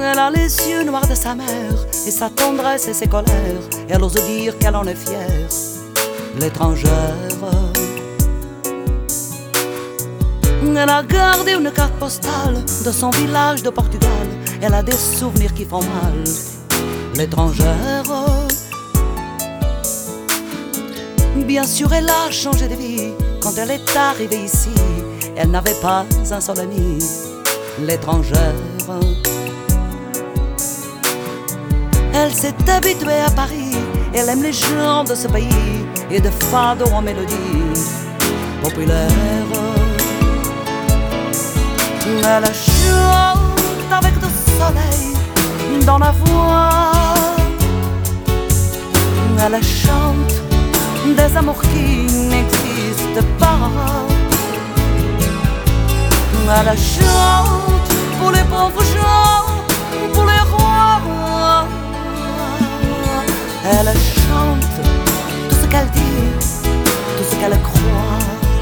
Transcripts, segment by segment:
Elle a les yeux noirs de sa mère et sa tendresse et ses colères. Elle ose dire qu'elle en est fière, l'étrangère. Elle a gardé une carte postale de son village de Portugal. Elle a des souvenirs qui font mal, l'étrangère. Bien sûr elle a changé de vie quand elle est arrivée ici. Elle n'avait pas un seul ami, l'étrangère. Elle s'est habituée à Paris, elle aime les gens de ce pays et de fado en mélodie populaire. Elle chante avec du soleil dans la voix. Elle chante des amours qui n'existent pas. Elle chante pour les pauvres gens, pour les rois. Elle chante tout ce qu'elle dit, tout ce qu'elle croit.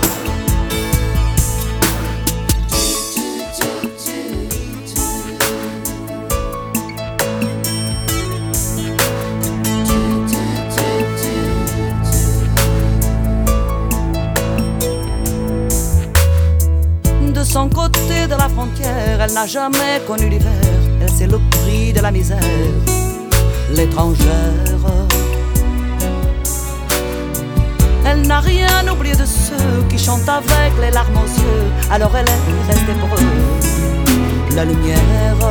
De son côté de la frontière, elle n'a jamais connu l'hiver. Elle sait le prix de la misère, l'étrangère. Elle n'a rien oublié de ceux qui chantent avec les larmes aux yeux. Alors elle est restée pour eux la lumière.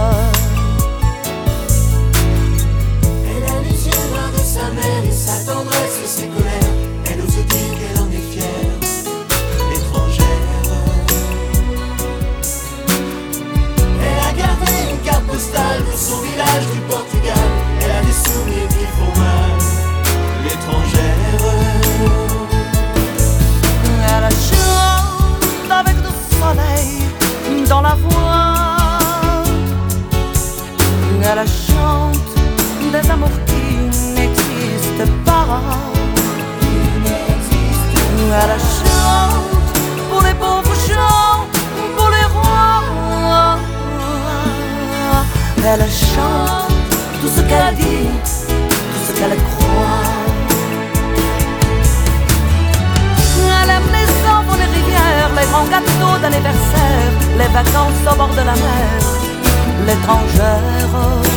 Elle a les yeux noirs de sa mère et sa tendresse et ses colères. Elle ose dire qu'elle en est fière, l'étrangère. Elle a gardé une carte postale de son village du Portugal. Elle a des souvenirs qui font mal, l'étrangère. Elle chante avec du soleil dans la voix. Elle chante des amours qui n'existent pas. Elle chante pour les pauvres gens, pour les rois. Elle chante tout ce qu'elle dit, tout ce qu'elle croit. Elle aime les enfants, les rivières, les grands gâteaux d'anniversaire, les vacances au bord de la mer, l'étrangère.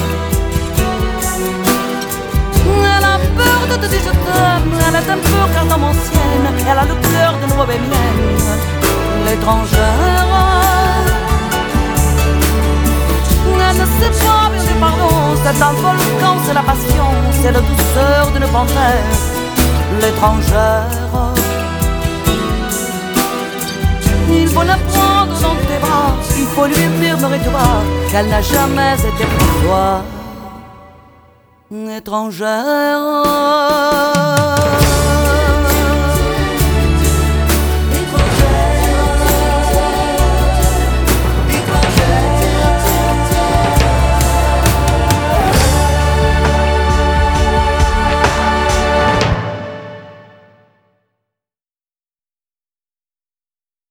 Elle a peur de te dire je t'aime, elle est un peu cartomancienne, elle a le cœur d'une bohémienne, l'étrangère. Elle ne sait pas bien du pardon, c'est un volcan, c'est la passion, c'est la douceur d'une panthère, l'étrangère. Il faut la prendre dans tes bras, il faut lui murmurer tout bas qu'elle n'a jamais été pour toi, étrangère.